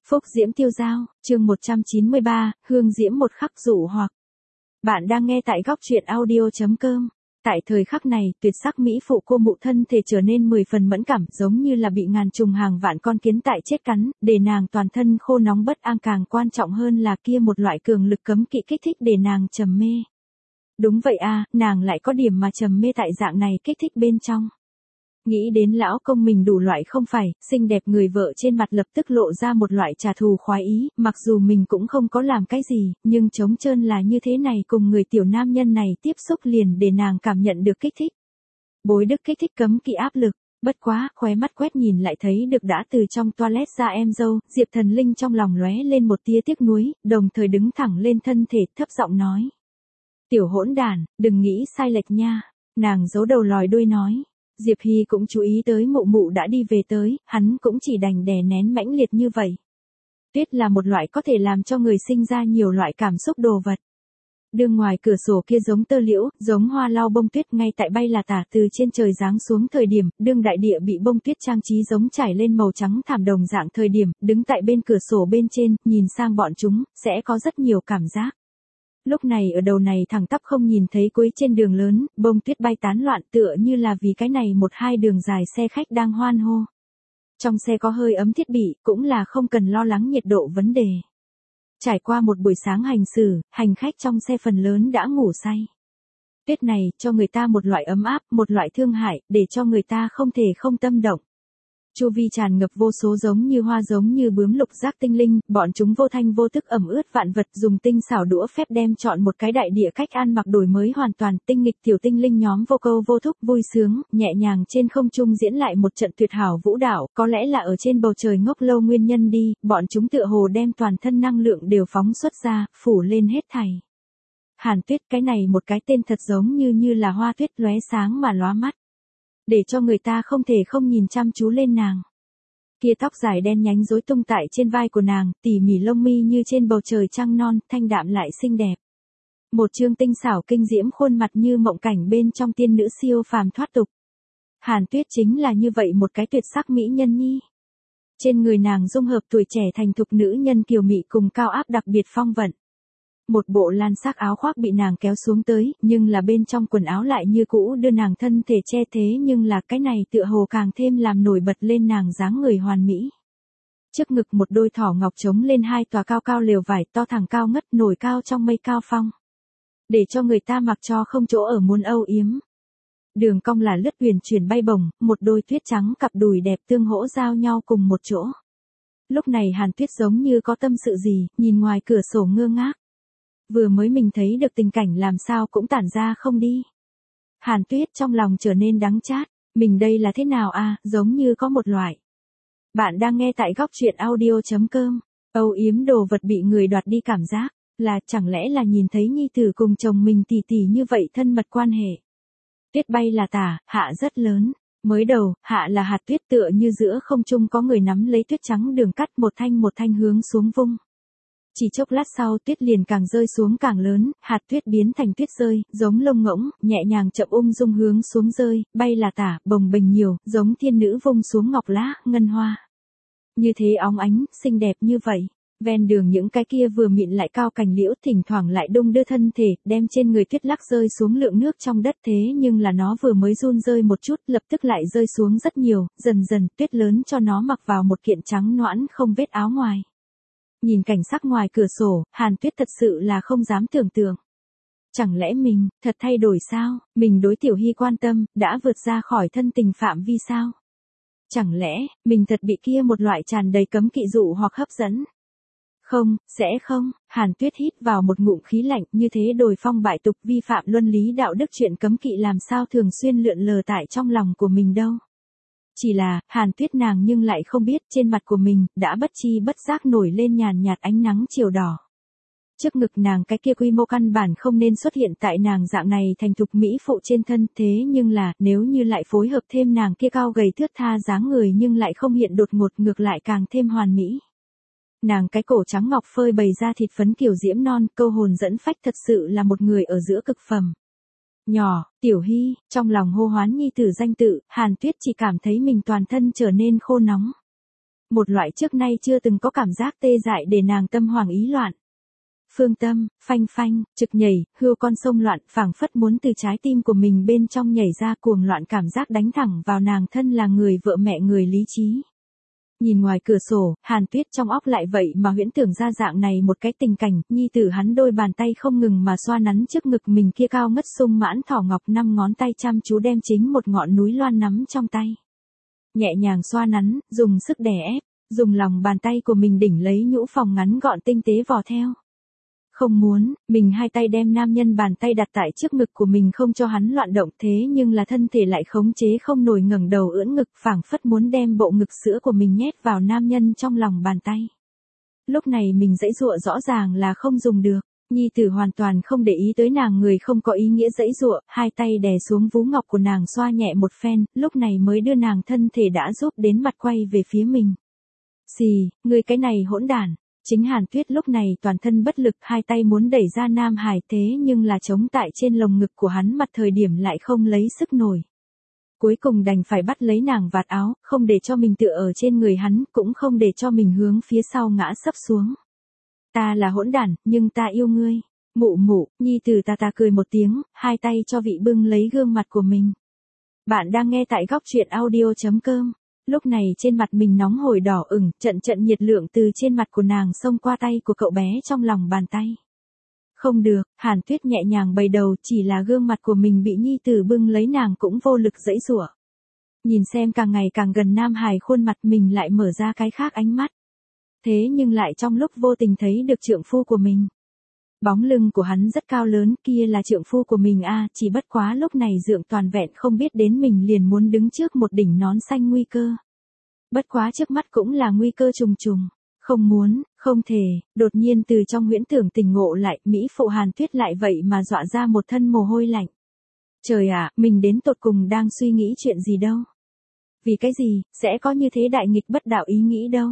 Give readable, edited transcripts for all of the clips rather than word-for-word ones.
Phúc diễm tiêu dao, chương 193, hương diễm một khắc dụ hoặc. Bạn đang nghe tại góc truyện audio.com. Tại thời khắc này, tuyệt sắc mỹ phụ cô mụ thân thể trở nên 10 phần mẫn cảm, giống như là bị ngàn trùng hàng vạn con kiến tại chết cắn, để nàng toàn thân khô nóng bất an, càng quan trọng hơn là kia một loại cường lực cấm kỵ kích thích để nàng trầm mê. Đúng vậy a, nàng lại có điểm mà trầm mê tại dạng này kích thích bên trong. Nghĩ đến lão công mình đủ loại không phải, xinh đẹp người vợ trên mặt lập tức lộ ra một loại trả thù khoái ý, mặc dù mình cũng không có làm cái gì, nhưng trống trơn là như thế này cùng người tiểu nam nhân này tiếp xúc liền để nàng cảm nhận được kích thích. Bối đức kích thích cấm kỵ áp lực, bất quá, khóe mắt quét nhìn lại thấy được đã từ trong toilet ra em dâu, Diệp Thần Linh trong lòng lóe lên một tia tiếc nuối, đồng thời đứng thẳng lên thân thể thấp giọng nói. Tiểu hỗn đản, đừng nghĩ sai lệch nha, nàng giấu đầu lòi đuôi nói. Diệp Hy cũng chú ý tới mụ mụ đã đi về tới, hắn cũng chỉ đành đè nén mãnh liệt như vậy. Tuyết là một loại có thể làm cho người sinh ra nhiều loại cảm xúc đồ vật. Đường ngoài cửa sổ kia giống tơ liễu, giống hoa lau bông tuyết ngay tại bay là tả từ trên trời giáng xuống thời điểm, đương đại địa bị bông tuyết trang trí giống trải lên màu trắng thảm đồng dạng thời điểm, đứng tại bên cửa sổ bên trên, nhìn sang bọn chúng, sẽ có rất nhiều cảm giác. Lúc này ở đầu này thẳng tắp không nhìn thấy cuối trên đường lớn, bông tuyết bay tán loạn tựa như là vì cái này một hai đường dài xe khách đang hoan hô. Trong xe có hơi ấm thiết bị, cũng là không cần lo lắng nhiệt độ vấn đề. Trải qua một buổi sáng hành xử, hành khách trong xe phần lớn đã ngủ say. Tuyết này cho người ta một loại ấm áp, một loại thương hại, để cho người ta không thể không tâm động. Chu vi tràn ngập vô số giống như hoa giống như bướm lục giác tinh linh, bọn chúng vô thanh vô tức ẩm ướt vạn vật dùng tinh xảo đũa phép đem chọn một cái đại địa cách ăn mặc đổi mới hoàn toàn, tinh nghịch tiểu tinh linh nhóm vô câu vô thúc vui sướng, nhẹ nhàng trên không trung diễn lại một trận tuyệt hảo vũ đạo, có lẽ là ở trên bầu trời ngốc lâu nguyên nhân đi, bọn chúng tựa hồ đem toàn thân năng lượng đều phóng xuất ra, phủ lên hết thảy. Hàn Tuyết, cái này một cái tên thật giống như là hoa tuyết lóe sáng mà lóa mắt. Để cho người ta không thể không nhìn chăm chú lên nàng. Kia tóc dài đen nhánh rối tung tại trên vai của nàng, tỉ mỉ lông mi như trên bầu trời trăng non, thanh đạm lại xinh đẹp. Một trương tinh xảo kinh diễm khuôn mặt như mộng cảnh bên trong tiên nữ siêu phàm thoát tục. Hàn Tuyết chính là như vậy một cái tuyệt sắc mỹ nhân nhi. Trên người nàng dung hợp tuổi trẻ thành thục nữ nhân kiều mị cùng cao áp đặc biệt phong vận. Một bộ lan sắc áo khoác bị nàng kéo xuống tới, nhưng là bên trong quần áo lại như cũ đưa nàng thân thể che thế, nhưng là cái này tựa hồ càng thêm làm nổi bật lên nàng dáng người hoàn mỹ. Trước ngực một đôi thỏ ngọc trống lên hai tòa cao cao lều vải to thẳng cao ngất nổi cao trong mây cao phong. Để cho người ta mặc cho không chỗ ở muốn âu yếm. Đường cong là lướt huyền chuyển bay bổng, một đôi tuyết trắng cặp đùi đẹp tương hỗ giao nhau cùng một chỗ. Lúc này Hàn Tuyết giống như có tâm sự gì, nhìn ngoài cửa sổ ngơ ngác. Vừa mới mình thấy được tình cảnh làm sao cũng tản ra không đi. Hàn Tuyết trong lòng trở nên đắng chát, mình đây là thế nào à, giống như có một loại. Bạn đang nghe tại góc truyện audio.com, âu yếm đồ vật bị người đoạt đi cảm giác, là chẳng lẽ là nhìn thấy nhi tử cùng chồng mình tỉ tỉ như vậy thân mật quan hệ. Tuyết bay là tả, hạ rất lớn, mới đầu, hạ là hạt tuyết tựa như giữa không trung có người nắm lấy tuyết trắng đường cắt một thanh hướng xuống vung. Chỉ chốc lát sau tuyết liền càng rơi xuống càng lớn, hạt tuyết biến thành tuyết rơi, giống lông ngỗng, nhẹ nhàng chậm ung dung hướng xuống rơi, bay là tả, bồng bềnh nhiều, giống thiên nữ vung xuống ngọc lá, ngân hoa. Như thế óng ánh, xinh đẹp như vậy. Ven đường những cái kia vừa mịn lại cao cành liễu thỉnh thoảng lại đung đưa thân thể, đem trên người tuyết lắc rơi xuống lượng nước trong đất thế nhưng là nó vừa mới run rơi một chút, lập tức lại rơi xuống rất nhiều, dần dần tuyết lớn cho nó mặc vào một kiện trắng nõn không vết áo ngoài. Nhìn cảnh sắc ngoài cửa sổ, Hàn Tuyết thật sự là không dám tưởng tượng. Chẳng lẽ mình, thật thay đổi sao, mình đối Tiểu Hy quan tâm, đã vượt ra khỏi thân tình phạm vi sao? Chẳng lẽ, mình thật bị kia một loại tràn đầy cấm kỵ dụ hoặc hấp dẫn? Không, sẽ không, Hàn Tuyết hít vào một ngụm khí lạnh, như thế đồi phong bại tục vi phạm luân lý đạo đức chuyện cấm kỵ làm sao thường xuyên lượn lờ tại trong lòng của mình đâu. Chỉ là, Hàn Tuyết nàng nhưng lại không biết trên mặt của mình, đã bất chi bất giác nổi lên nhàn nhạt ánh nắng chiều đỏ. Trước ngực nàng cái kia quy mô căn bản không nên xuất hiện tại nàng dạng này thành thục mỹ phụ trên thân, thế nhưng là, nếu như lại phối hợp thêm nàng kia cao gầy thướt tha dáng người nhưng lại không hiện đột ngột ngược lại càng thêm hoàn mỹ. Nàng cái cổ trắng ngọc phơi bày ra thịt phấn kiểu diễm non, câu hồn dẫn phách thật sự là một người ở giữa cực phẩm. Nhỏ, Tiểu Hy, trong lòng hô hoán nhi tử danh tự, Hàn Tuyết chỉ cảm thấy mình toàn thân trở nên khô nóng. Một loại trước nay chưa từng có cảm giác tê dại để nàng tâm hoàng ý loạn. Phương tâm, phanh phanh, trực nhảy, hươu con sông loạn, phảng phất muốn từ trái tim của mình bên trong nhảy ra, cuồng loạn cảm giác đánh thẳng vào nàng thân là người vợ mẹ người lý trí. Nhìn ngoài cửa sổ, Hàn Tuyết trong óc lại vậy mà huyễn tưởng ra dạng này một cái tình cảnh, nhi tử hắn đôi bàn tay không ngừng mà xoa nắn trước ngực mình kia cao ngất sung mãn thỏ ngọc, 5 ngón tay chăm chú đem chính một ngọn núi loan nắm trong tay. Nhẹ nhàng xoa nắn, dùng sức đè ép, dùng lòng bàn tay của mình đỉnh lấy nhũ phòng ngắn gọn tinh tế vò theo. Không muốn, mình hai tay đem nam nhân bàn tay đặt tại trước ngực của mình không cho hắn loạn động, thế nhưng là thân thể lại khống chế không nổi, ngẩng đầu ưỡn ngực, phảng phất muốn đem bộ ngực sữa của mình nhét vào nam nhân trong lòng bàn tay. Lúc này mình giãy giụa rõ ràng là không dùng được, nhi tử hoàn toàn không để ý tới nàng, người không có ý nghĩa giãy giụa, hai tay đè xuống vú ngọc của nàng xoa nhẹ một phen, lúc này mới đưa nàng thân thể đã giúp đến mặt quay về phía mình. Xì, người cái này hỗn đản. Chính Hàn Tuyết lúc này toàn thân bất lực, hai tay muốn đẩy ra Nam Hải, thế nhưng là chống tại trên lồng ngực của hắn mặt thời điểm lại không lấy sức nổi. Cuối cùng đành phải bắt lấy nàng vạt áo, không để cho mình tựa ở trên người hắn, cũng không để cho mình hướng phía sau ngã sấp xuống. Ta là hỗn đản, nhưng ta yêu ngươi. Mụ mụ, nhi tử ta cười một tiếng, hai tay cho vị bưng lấy gương mặt của mình. Bạn đang nghe tại góc truyện audio.com. Lúc này trên mặt mình nóng hổi đỏ ửng, trận nhiệt lượng từ trên mặt của nàng xông qua tay của cậu bé trong lòng bàn tay. Không được, Hàn Tuyết nhẹ nhàng bày đầu, chỉ là gương mặt của mình bị nhi tử bưng lấy, nàng cũng vô lực giãy giụa. Nhìn xem càng ngày càng gần Nam Hải khuôn mặt, mình lại mở ra cái khác ánh mắt. Thế nhưng lại trong lúc vô tình thấy được trượng phu của mình. Bóng lưng của hắn rất cao lớn, kia là trượng phu của mình a, chỉ bất quá lúc này dượng toàn vẹn không biết đến mình liền muốn đứng trước một đỉnh nón xanh nguy cơ. Bất quá trước mắt cũng là nguy cơ trùng trùng, không muốn, không thể, đột nhiên từ trong huyễn tưởng tỉnh ngộ lại, Mỹ phụ Hàn Tuyết lại vậy mà dọa ra một thân mồ hôi lạnh. Trời ạ, mình đến tột cùng đang suy nghĩ chuyện gì đâu? Vì cái gì, sẽ có như thế đại nghịch bất đạo ý nghĩ đâu?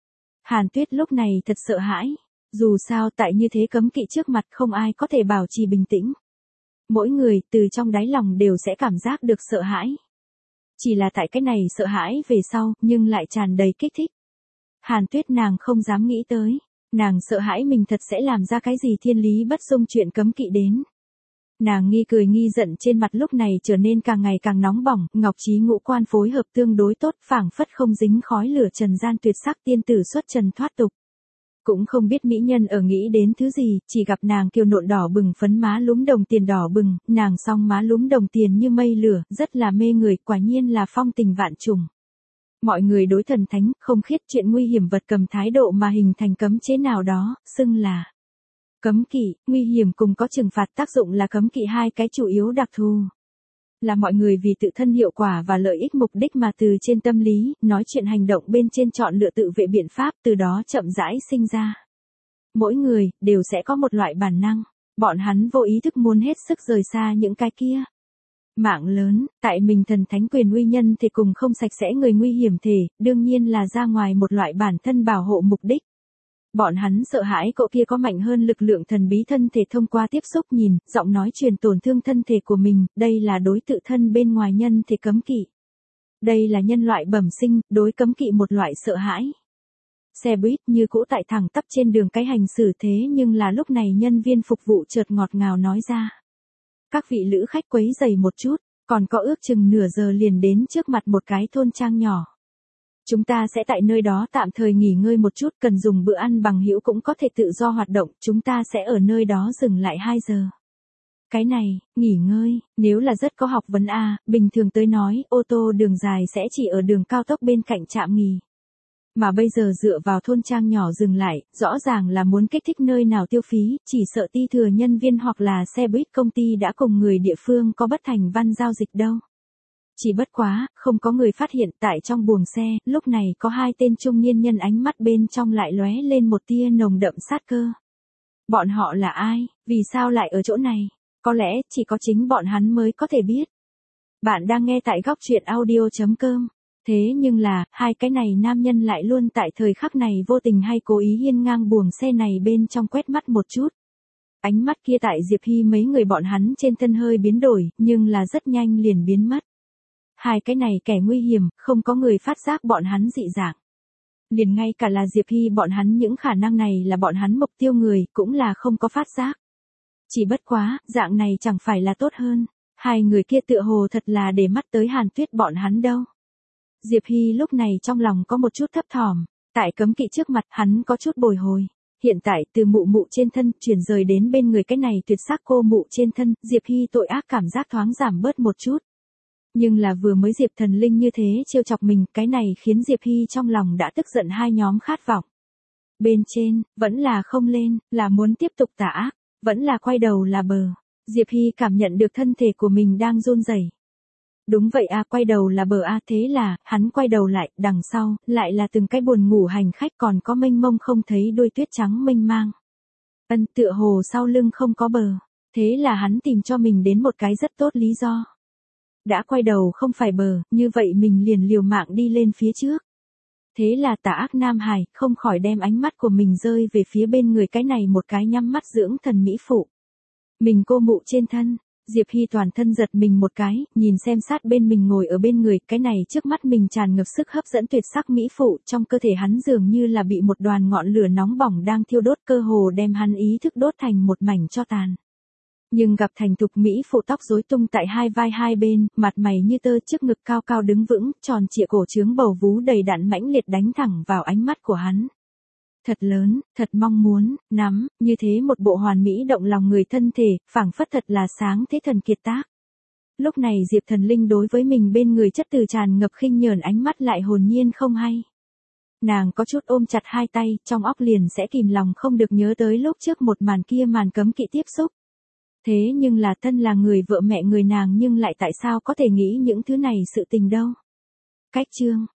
Hàn Tuyết lúc này thật sợ hãi. Dù sao tại như thế cấm kỵ trước mặt không ai có thể bảo trì bình tĩnh. Mỗi người từ trong đáy lòng đều sẽ cảm giác được sợ hãi. Chỉ là tại cái này sợ hãi về sau nhưng lại tràn đầy kích thích. Hàn Tuyết nàng không dám nghĩ tới. Nàng sợ hãi mình thật sẽ làm ra cái gì thiên lý bất dung chuyện cấm kỵ đến. Nàng nghi cười nghi giận trên mặt lúc này trở nên càng ngày càng nóng bỏng, ngọc trí ngũ quan phối hợp tương đối tốt, phảng phất không dính khói lửa trần gian, tuyệt sắc tiên tử xuất trần thoát tục. Cũng không biết mỹ nhân ở nghĩ đến thứ gì, chỉ gặp nàng kiều nộn đỏ bừng, phấn má lúm đồng tiền đỏ bừng, nàng song má lúm đồng tiền như mây lửa, rất là mê người, quả nhiên là phong tình vạn trùng. Mọi người đối thần thánh, không khiết chuyện nguy hiểm vật cầm thái độ mà hình thành cấm chế nào đó, xưng là cấm kỵ. Nguy hiểm cùng có trừng phạt tác dụng là cấm kỵ, hai cái chủ yếu đặc thù. Là mọi người vì tự thân hiệu quả và lợi ích mục đích mà từ trên tâm lý, nói chuyện hành động bên trên chọn lựa tự vệ biện pháp, từ đó chậm rãi sinh ra. Mỗi người, đều sẽ có một loại bản năng, bọn hắn vô ý thức muốn hết sức rời xa những cái kia. Mạng lớn, tại mình thần thánh quyền uy nhân thì cùng không sạch sẽ người nguy hiểm thể, đương nhiên là ra ngoài một loại bản thân bảo hộ mục đích. Bọn hắn sợ hãi cậu kia có mạnh hơn lực lượng thần bí thân thể thông qua tiếp xúc nhìn, giọng nói truyền tổn thương thân thể của mình, đây là đối tự thân bên ngoài nhân thể cấm kỵ. Đây là nhân loại bẩm sinh, đối cấm kỵ một loại sợ hãi. Xe buýt như cũ tại thẳng tắp trên đường cái hành xử, thế nhưng là lúc này nhân viên phục vụ chợt ngọt ngào nói ra. Các vị lữ khách quấy rầy một chút, còn có ước chừng nửa giờ liền đến trước mặt một cái thôn trang nhỏ. Chúng ta sẽ tại nơi đó tạm thời nghỉ ngơi một chút, cần dùng bữa ăn bằng hữu cũng có thể tự do hoạt động, chúng ta sẽ ở nơi đó dừng lại 2 giờ. Cái này, nghỉ ngơi, nếu là rất có học vấn a, bình thường tới nói, ô tô đường dài sẽ chỉ ở đường cao tốc bên cạnh trạm nghỉ. Mà bây giờ dựa vào thôn trang nhỏ dừng lại, rõ ràng là muốn kích thích nơi nào tiêu phí, chỉ sợ ti thừa nhân viên hoặc là xe buýt công ty đã cùng người địa phương có bất thành văn giao dịch đâu. Chỉ bất quá, không có người phát hiện tại trong buồng xe, lúc này có 2 tên trung niên nhân ánh mắt bên trong lại lóe lên một tia nồng đậm sát cơ. Bọn họ là ai, vì sao lại ở chỗ này? Có lẽ chỉ có chính bọn hắn mới có thể biết. Bạn đang nghe tại góc truyện audio.com. Thế nhưng là, 2 cái này nam nhân lại luôn tại thời khắc này vô tình hay cố ý hiên ngang buồng xe này bên trong quét mắt một chút. Ánh mắt kia tại Diệp Hy mấy người bọn hắn trên thân hơi biến đổi, nhưng là rất nhanh liền biến mất. 2 cái này kẻ nguy hiểm, không có người phát giác bọn hắn dị dạng. Liền ngay cả là Diệp Hy bọn hắn những khả năng này là bọn hắn mục tiêu người cũng là không có phát giác. Chỉ bất quá, dạng này chẳng phải là tốt hơn. Hai người kia tựa hồ thật là để mắt tới Hàn Tuyết bọn hắn đâu. Diệp Hy lúc này trong lòng có một chút thấp thỏm. Tại cấm kỵ trước mặt hắn có chút bồi hồi. Hiện tại từ mụ mụ trên thân chuyển rời đến bên người cái này tuyệt sắc cô mụ trên thân, Diệp Hy tội ác cảm giác thoáng giảm bớt một chút. Nhưng là vừa mới Diệp Thần Linh như thế trêu chọc mình, cái này khiến Diệp Hy trong lòng đã tức giận hai nhóm khát vọng. Bên trên, vẫn là không lên, là muốn tiếp tục tà ác, vẫn là quay đầu là bờ. Diệp Hy cảm nhận được thân thể của mình đang run rẩy. Đúng vậy a, quay đầu là bờ a, thế là, hắn quay đầu lại, đằng sau, lại là từng cái buồn ngủ hành khách còn có mênh mông không thấy đôi tuyết trắng mênh mang. Tựa hồ sau lưng không có bờ. Thế là hắn tìm cho mình đến một cái rất tốt lý do. Đã quay đầu không phải bờ, như vậy mình liền liều mạng đi lên phía trước. Thế là tà ác Nam Hải không khỏi đem ánh mắt của mình rơi về phía bên người cái này một cái nhắm mắt dưỡng thần mỹ phụ. Mình cô mụ trên thân, Diệp Hy toàn thân giật mình một cái, nhìn xem sát bên mình ngồi ở bên người, cái này trước mắt mình tràn ngập sức hấp dẫn tuyệt sắc mỹ phụ, trong cơ thể hắn dường như là bị một đoàn ngọn lửa nóng bỏng đang thiêu đốt, cơ hồ đem hắn ý thức đốt thành một mảnh tro tàn. Nhưng gặp thành thục mỹ phụ tóc rối tung tại hai vai hai bên, mặt mày như tơ, trước ngực cao cao đứng vững, tròn trịa cổ trướng bầu vú đầy đặn mãnh liệt đánh thẳng vào ánh mắt của hắn. Thật lớn, thật mong muốn, nắm, như thế một bộ hoàn mỹ động lòng người thân thể, phảng phất thật là sáng thế thần kiệt tác. Lúc này Diệp Thần Linh đối với mình bên người chất từ tràn ngập khinh nhờn ánh mắt lại hồn nhiên không hay. Nàng có chút ôm chặt hai tay, trong óc liền sẽ kìm lòng không được nhớ tới lúc trước một màn kia, màn cấm kỵ tiếp xúc. Thế nhưng là thân là người vợ mẹ người nàng nhưng lại tại sao có thể nghĩ những thứ này sự tình đâu. Cách chương